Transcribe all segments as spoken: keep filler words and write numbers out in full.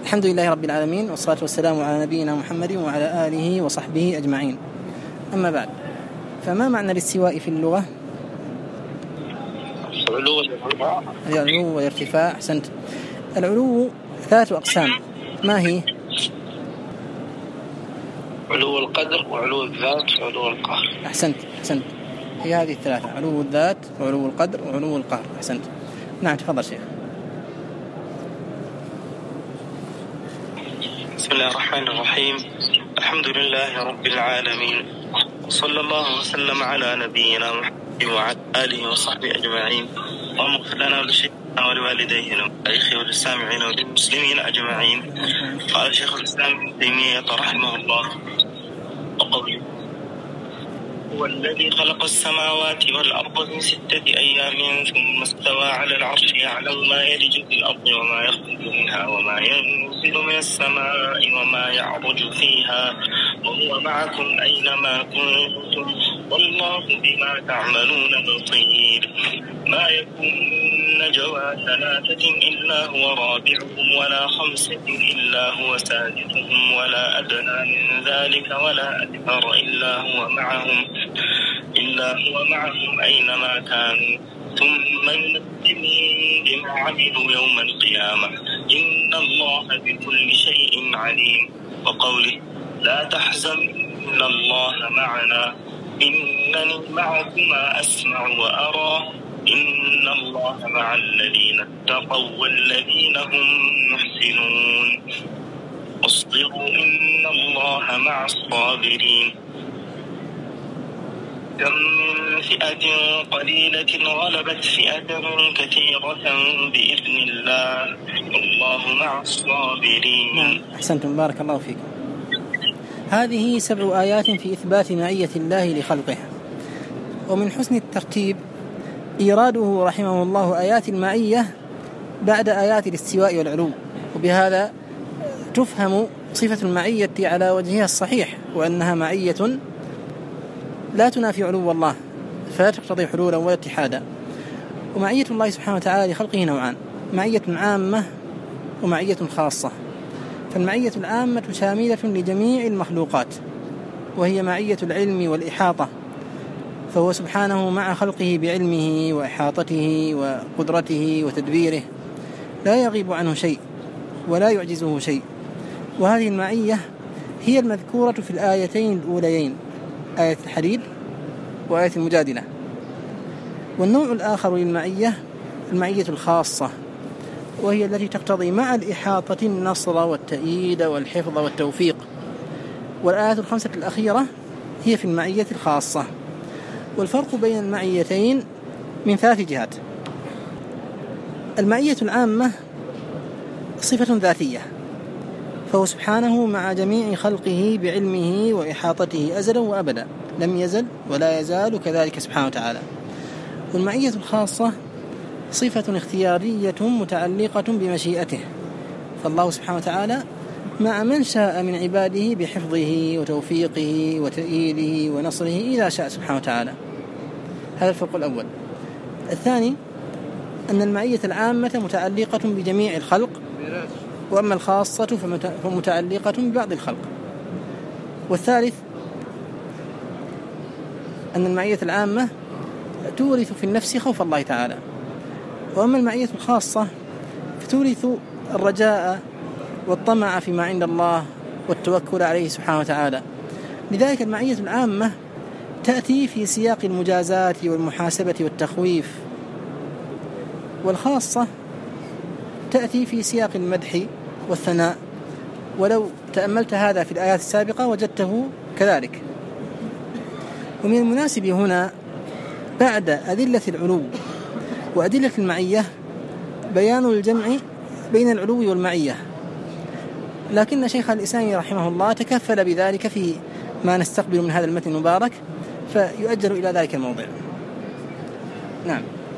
الحمد لله رب العالمين، والصلاة والسلام على نبينا محمد وعلى آله وصحبه أجمعين. أما بعد، فما معنى الاستواء في اللغة؟ العلو والارتفاع. العلو والارتفاع، أحسنت. العلو ثلاث أقسام، ما هي؟ علو القدر وعلو الذات وعلو القهر. أحسنت أحسنت هي هذه الثلاثة، علو الذات وعلو القدر وعلو القهر. أحسنت. نعم، تفضل شيخ. بسم الله الرحمن الرحيم. الحمد لله رب العالمين، وصلى الله وسلم على نبينا محمد وعلى آله وصحبه أجمعين. اللهم اغفر لنا ولشيخنا ولوالديه ولمشايخه وللسامعين وللمسلمين أجمعين. قال شيخ الإسلام ابن تيمية رحمه الله وقوله: هو الذي خلق السماوات والأرض في ستة أيام ثم استوى على العرش يعلم ما يلج في الأرض وما يخرج منها وما ينزل من السماء وما يعرج فيها وهو معكم أينما كنتم والله بما تعملون بصير. ما يكون من نجوى ثلاثة إلا هو رابعهم ولا خمسة إلا هو سادسهم ولا أدنى من ذلك ولا أكثر إلا هو معهم إلا هو معهم أينما كانوا ثم ينبئهم بما عملوا يوم القيامة إن الله بكل شيء عليم. وقوله: لا تحزن إن الله معنا إنني معكما أسمع وأرى إن الله مع الذين اتقوا والذين هم محسنون واصبروا إن الله مع الصابرين. كم من فئة قليلة غلبت فئة كثيرة بإذن الله والله مع الصابرين. نعم، أحسنتم، بارك الله فيكم. هذه سبع آيات في إثبات معية الله لخلقه. ومن حسن الترتيب إيراده رحمه الله آيات المعية بعد آيات الاستواء والعلو، وبهذا تفهم صفة المعية على وجهها الصحيح، وأنها معية لا تنافي علو الله، فلا تقتضي حلولا ولا اتحادا. ومعية الله سبحانه وتعالى لخلقه نوعان: معية عامة ومعية خاصة. فالمعية العامة شاملة لجميع المخلوقات، وهي معية العلم والإحاطة، فهو سبحانه مع خلقه بعلمه وإحاطته وقدرته وتدبيره، لا يغيب عنه شيء ولا يعجزه شيء. وهذه المعية هي المذكورة في الآيتين الأوليين، آية الحديد وآية المجادلة. والنوع الآخر للمعية المعية الخاصة، وهي التي تقتضي مع الإحاطة النصر والتأييد والحفظ والتوفيق. والآيات الخمسة الأخيرة هي في المعية الخاصة. والفرق بين المعيتين من ثلاث جهات: المعية العامة صفة ذاتية، فهو سبحانه مع جميع خلقه بعلمه وإحاطته أزلا وأبدا، لم يزل ولا يزال كذلك سبحانه وتعالى. والمعية الخاصة صفة اختيارية متعلقة بمشيئته، فالله سبحانه وتعالى مع من شاء من عباده بحفظه وتوفيقه وتأييده ونصره إذا شاء سبحانه وتعالى. هذا الفرق الأول. الثاني أن المعية العامة متعلقة بجميع الخلق، وأما الخاصة فمتعلقة ببعض الخلق. والثالث أن المعية العامة تورث في النفس خوف الله تعالى، وأما المعية الخاصة فتورث الرجاء والطمع فيما عند الله والتوكل عليه سبحانه وتعالى. لذلك المعية العامة تأتي في سياق المجازات والمحاسبة والتخويف، والخاصة تأتي في سياق المدح والثناء. ولو تأملت هذا في الآيات السابقة وجدته كذلك. ومن المناسب هنا بعد أدلة العلو وأدلة المعية بيان الجمع بين العلو والمعية، لكن شيخ الإسلام رحمه الله تكفل بذلك في ما نستقبل من هذا المتن المبارك، فيؤجل إلى ذلك الموضع. نعم.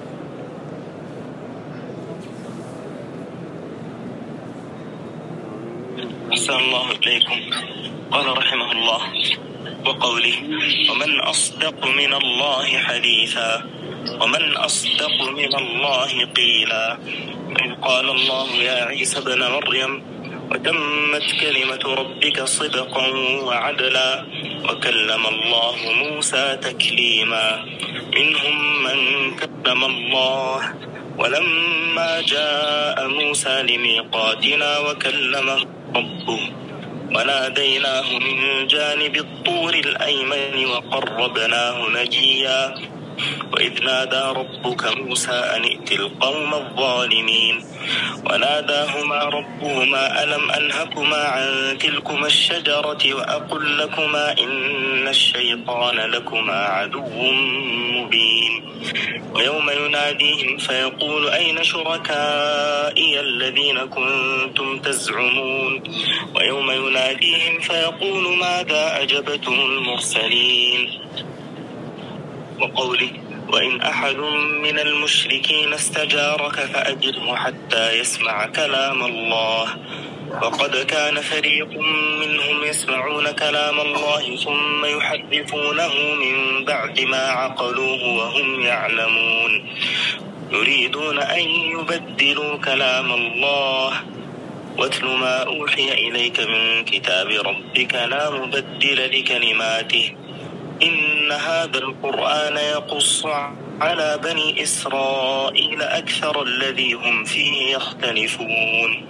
أحسن الله إليكم. قال رحمه الله: وقوله: ومن أصدق من الله حديثا ومن أصدق من الله قيلا. إذ قال الله يا عيسى ابن مريم وتمت كلمة ربك صدقا وعدلا وكلم الله موسى تكليما منهم من كلم الله ولما جاء موسى لميقاتنا وكلمه ربه وناديناه من جانب الطور الأيمن وقربناه نجيا وإذ نادى ربك موسى أن ائت القوم الظالمين وناداهما ربهما ألم أنهكما عن تلكما الشجرة وأقل لكما إن الشيطان لكما عدو مبين ويوم يناديهم فيقول أين شركائي الذين كنتم تزعمون ويوم يناديهم فيقول ماذا أجبتم المرسلين وقوله وإن أحد من المشركين استجارك فأجره حتى يسمع كلام الله وقد كان فريق منهم يسمعون كلام الله ثم يحرفونه من بعد ما عقلوه وهم يعلمون يريدون أن يبدلوا كلام الله واتل ما أوحي إليك من كتاب ربك لا مبدل لكلماته إن هذا القرآن يقص على بني إسرائيل أكثر الذي هم فيه يختلفون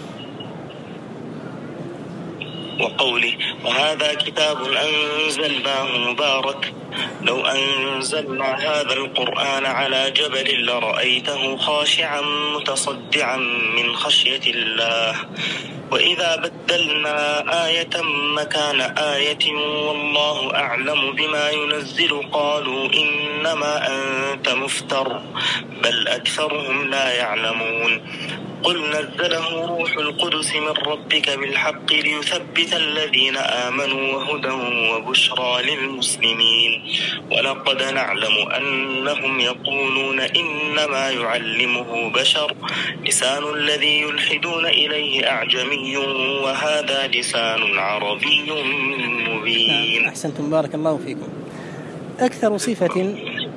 وقوله وهذا كتاب أنزلناه مبارك لو أنزلنا هذا القرآن على جبل لرأيته خاشعا متصدعا من خشية الله وإذا بدلنا آية مكان آية والله أعلم بما ينزل قالوا إنما أنت مفتر بل أكثرهم لا يعلمون قل نزله روح القدس من ربك بالحق ليثبت الذين آمنوا وهدى وبشرى للمسلمين ولقد نعلم أنهم يقولون إنما يعلمه بشر لسان الذي يلحدون إليه أعجمي وهذا لسان عربي مبين. أحسنتم بارك الله فيكم. أكثر صفة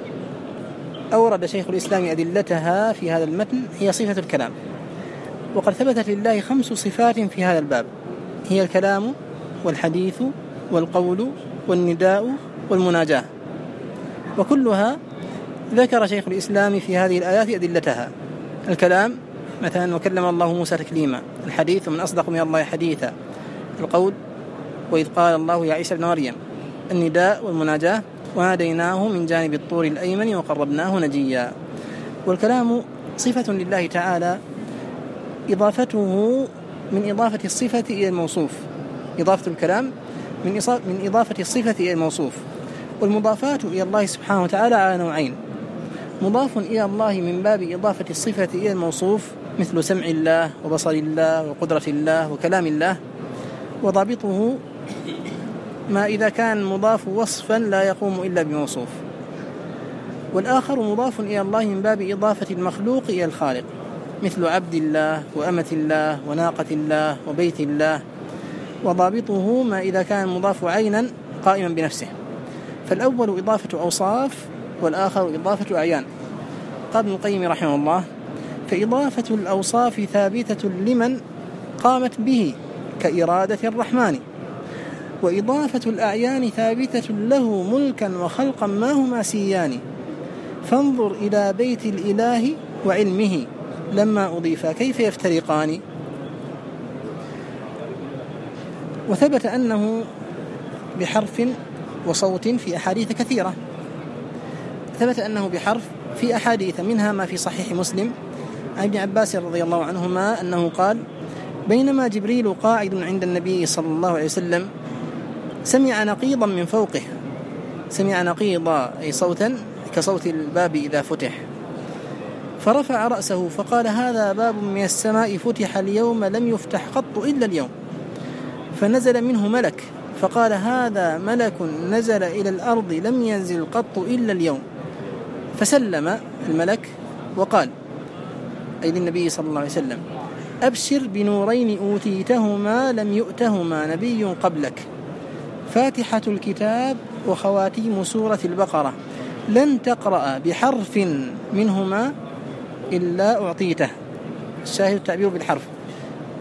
أورد شيخ الإسلام أدلتها في هذا المتن هي صفة الكلام، وقد ثبتت لله خمس صفات في هذا الباب هي الكلام والحديث والقول والنداء والمناجاة، وكلها ذكر شيخ الإسلام في هذه الآيات أدلتها. الكلام مثلا وكلم الله موسى تكليما، الحديث من أصدق من الله حديثا، القول وإذ قال الله يا عيسى ابن مريم، النداء والمناجاة وناديناه من جانب الطور الأيمن وقربناه نجيا. والكلام صفة لله تعالى إضافته من إضافة الصفة إلى الموصوف، إضافة الكلام من من إضافة الصفة إلى الموصوف. والمضافات إلى الله سبحانه وتعالى على نوعين: مضاف إلى الله من باب إضافة الصفة إلى الموصوف مثل سمع الله وبصر الله وقدرة الله وكلام الله، وضابطه ما إذا كان مضاف وصفا لا يقوم إلا بموصوف. والآخر مضاف إلى الله من باب إضافة المخلوق إلى الخالق مثل عبد الله وأمة الله وناقة الله وبيت الله، وضابطه ما إذا كان مضاف عينا قائما بنفسه. فالأول إضافة أوصاف والآخر إضافة أعيان. قال ابن القيم رحمه الله: فإضافة الأوصاف ثابتة لمن قامت به كإرادة الرحمن، وإضافة الأعيان ثابتة له ملكا وخلقا ما هما سيان. فانظر إلى بيت الإله وعلمه لما أضيفا كيف يفترقان. وثبت أنه بحرف وصوت في أحاديث كثيرة، ثبت أنه بحرف في أحاديث منها ما في صحيح مسلم عن ابن عباس رضي الله عنهما أنه قال: بينما جبريل قاعد عند النبي صلى الله عليه وسلم سمع نقيضا من فوقه، سمع نقيضا أي صوتا كصوت الباب إذا فتح، فرفع رأسه فقال: هذا باب من السماء فتح اليوم لم يفتح قط إلا اليوم. فنزل منه ملك فقال: هذا ملك نزل إلى الأرض لم ينزل قط إلا اليوم. فسلم الملك وقال أي للنبي صلى الله عليه وسلم: أبشر بنورين أوتيتهما لم يؤتهما نبي قبلك، فاتحة الكتاب وخواتيم سورة البقرة، لن تقرأ بحرف منهما إلا أعطيته. الشاهد التعبير بالحرف.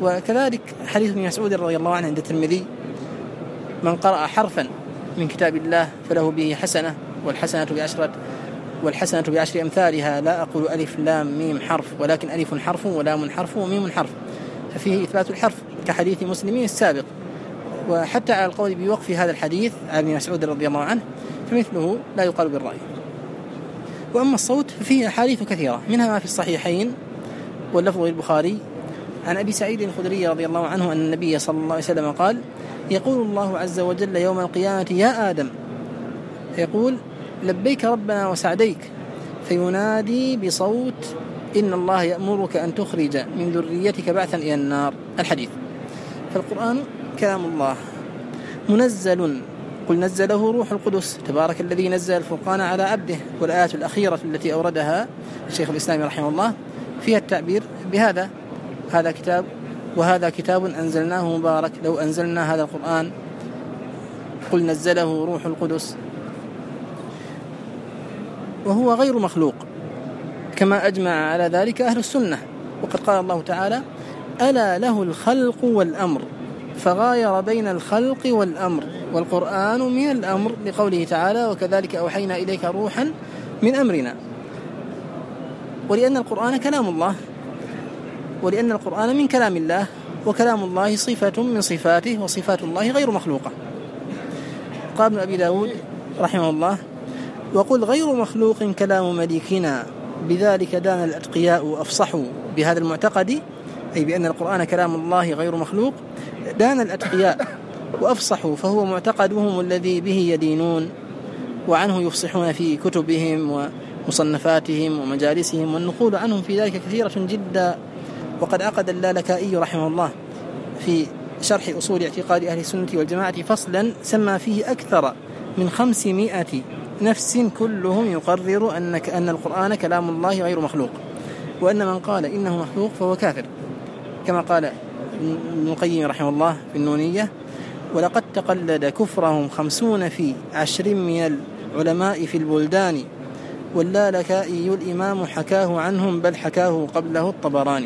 وكذلك حديث ابن مسعود رضي الله عنه عند الترمذي: من قرأ حرفا من كتاب الله فله به حسنة والحسنة بعشرة والحسنة بعشر أمثالها، لا أقول ألف لام ميم حرف، ولكن ألف حرف ولام حرف وميم حرف، ففيه إثبات الحرف كحديث مسلم السابق. وحتى على القول بوقف هذا الحديث عن ابن مسعود رضي الله عنه فمثله لا يقال بالرأي. وأما الصوت ففيه أحاديث كثيرة، منها ما في الصحيحين واللفظ للبخاري عن أبي سعيد الخدري رضي الله عنه أن النبي صلى الله عليه وسلم قال: يقول الله عز وجل يوم القيامة: يا آدم، يقول: لبيك ربنا وسعديك، فينادي بصوت: إن الله يأمرك أن تخرج من ذريتك بعثا إلى النار. الحديث. فالقرآن كلام الله منزل، قل نزله روح القدس، تبارك الذي نزل الفرقان على عبده. والآيات الأخيرة التي أوردها الشيخ الإسلام رحمه الله فيها التعبير بهذا: هذا كتاب وهذا كتاب أنزلناه مبارك لو أنزلنا هذا القرآن، قل نزله روح القدس. وهو غير مخلوق كما أجمع على ذلك أهل السنة. وقد قال الله تعالى: ألا له الخلق والأمر، فغاير بين الخلق والأمر، والقرآن من الأمر، لقوله تعالى: وكذلك أوحينا إليك روحا من أمرنا. ولأن القرآن كلام الله، ولأن القرآن من كلام الله، وكلام الله صفة من صفاته، وصفات الله غير مخلوقة. قال ابن أبي داود رحمه الله: وقل غير مخلوق كلام مليكنا، بذلك دان الأتقياء أفصحوا. بهذا المعتقد، أي بأن القرآن كلام الله غير مخلوق، دان الأتقياء وأفصحوا، فهو معتقدهم الذي به يدينون وعنه يفصحون في كتبهم ومصنفاتهم ومجالسهم، والنقول عنهم في ذلك كثيرة جدا. وقد عقد اللالكائي رحمه الله في شرح أصول اعتقاد أهل السنة والجماعة فصلا سمى فيه أكثر من خمسمائة نفس كلهم يقرر أن أن القرآن كلام الله غير مخلوق، وأن من قال إنه مخلوق فهو كافر، كما قال ابن القيم رحمه الله في النونية: ولقد تقلد كفرهم خمسون في عشر من العلماء في البلدان، واللالكائي الإمام حكاه عنهم، بل حكاه قبله الطبراني.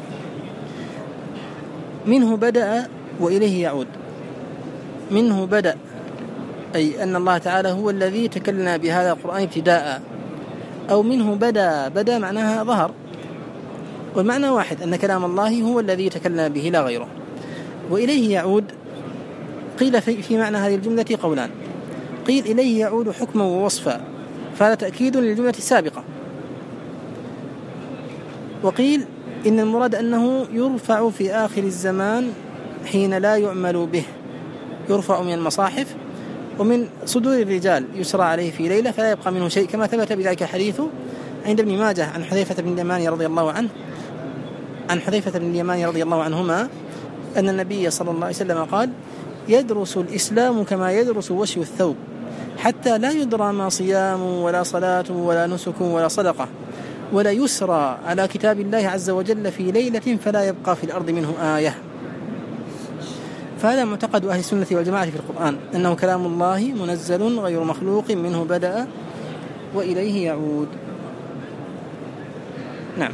منه بدأ وإليه يعود. منه بدأ، أي أن الله تعالى هو الذي تكلم بهذا القرآن ابتداء، أو منه بدأ. بدأ معناها ظهر، والمعنى واحد، أن كلام الله هو الذي تكلم به لا غيره. وإليه يعود، قيل في معنى هذه الجملة قولان: قيل إليه يعود حكما ووصفا، فهذا تأكيد للجملة السابقة. وقيل إن المراد أنه يرفع في آخر الزمان حين لا يعمل به، يرفع من المصاحف ومن صدور الرجال، يسرى عليه في ليلة فلا يبقى منه شيء، كما ثبت بذلك حديث عند ابن ماجه عن حذيفة بن اليمان رضي الله عنه عن حذيفة بن اليمان رضي الله عنهما أن النبي صلى الله عليه وسلم قال: يدرس الإسلام كما يدرس وشي الثوب، حتى لا يدرى ما صيام ولا صلاة ولا نسك ولا صدقة، ولا يسرى على كتاب الله عز وجل في ليلة فلا يبقى في الأرض منه آية. فهذا معتقد أهل السنة والجماعة في القرآن، أنه كلام الله منزل غير مخلوق، منه بدأ وإليه يعود. نعم.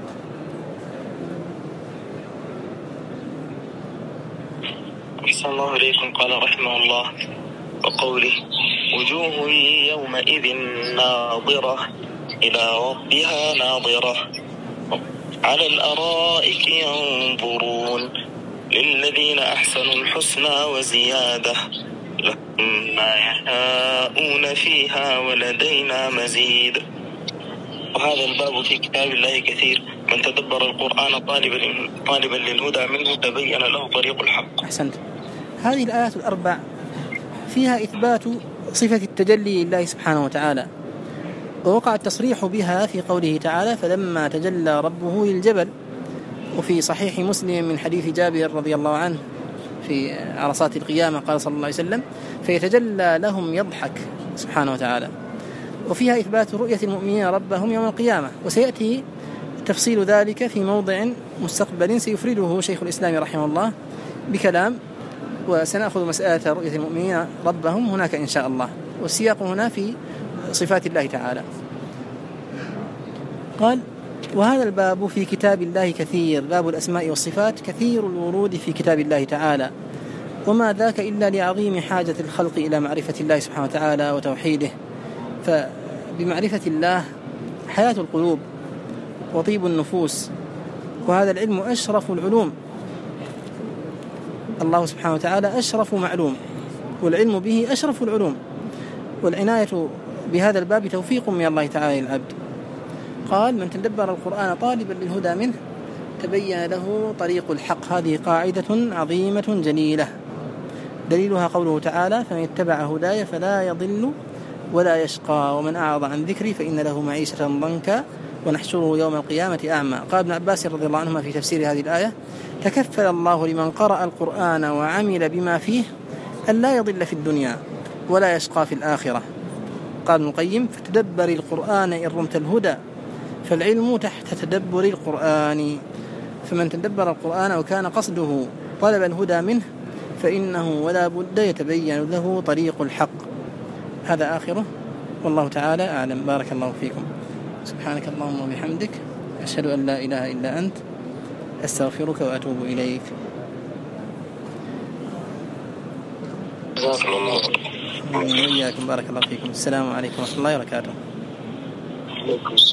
أحسن الله إليكم. قال رحمه الله: وقوله: وجوه يومئذ ناظرة إلى ربها ناظرة، على الأرائك ينظرون، للذين أحسنوا الحسنى وزيادة، لهم ما يشاءون فيها ولدينا مزيد. وهذا الباب في كتاب الله كثير، من تدبر القرآن طالبا طالبا للهدى منه تبين له طريق الحق. أحسنت. هذه الآيات الأربع فيها إثبات صفة التجلي لله سبحانه وتعالى، ووقع التصريح بها في قوله تعالى: فلما تجلى ربه للجبل. وفي صحيح مسلم من حديث جابر رضي الله عنه في عرصات القيامة قال صلى الله عليه وسلم: فيتجلى لهم يضحك سبحانه وتعالى. وفيها إثبات رؤية المؤمنين ربهم يوم القيامة، وسيأتي تفصيل ذلك في موضع مستقبل سيفرده شيخ الإسلام رحمه الله بكلام، وسنأخذ مسألة رؤية المؤمنين ربهم هناك إن شاء الله، والسياق هنا في صفات الله تعالى. قال: وهذا الباب في كتاب الله كثير، باب الأسماء والصفات كثير الورود في كتاب الله تعالى، وما ذاك إلا لعظيم حاجة الخلق إلى معرفة الله سبحانه وتعالى وتوحيده. فبمعرفة الله حياة القلوب وطيب النفوس، وهذا العلم أشرف العلوم. الله سبحانه وتعالى أشرف معلوم، والعلم به أشرف العلوم، والعناية بهذا الباب توفيق من الله تعالى للعبد. قال: من تدبر القرآن طالبا للهدى منه تبين له طريق الحق. هذه قاعدة عظيمة جليلة، دليلها قوله تعالى: فمن اتبع هداي فلا يضل ولا يشقى ومن أعرض عن ذكري فإن له معيشة ضنكا ونحشره يوم القيامة أعمى. قال ابن عباس رضي الله عنهما في تفسير هذه الآية: تكفل الله لمن قرأ القرآن وعمل بما فيه أن لا يضل في الدنيا ولا يشقى في الآخرة. قال ابن القيم: فتدبر القرآن إن رمت الهدى، فالعلم تحت تدبر القرآن. فمن تدبر القرآن وكان قصده طلب الهدى منه فإنه ولا بد يتبين له طريق الحق. هذا آخره، والله تعالى أعلم. بارك الله فيكم. سبحانك اللهم وبحمدك، أشهد أن لا إله إلا أنت، أستغفرك وأتوب إليك. وإياكم. بارك الله فيكم. السلام عليكم ورحمة الله وبركاته.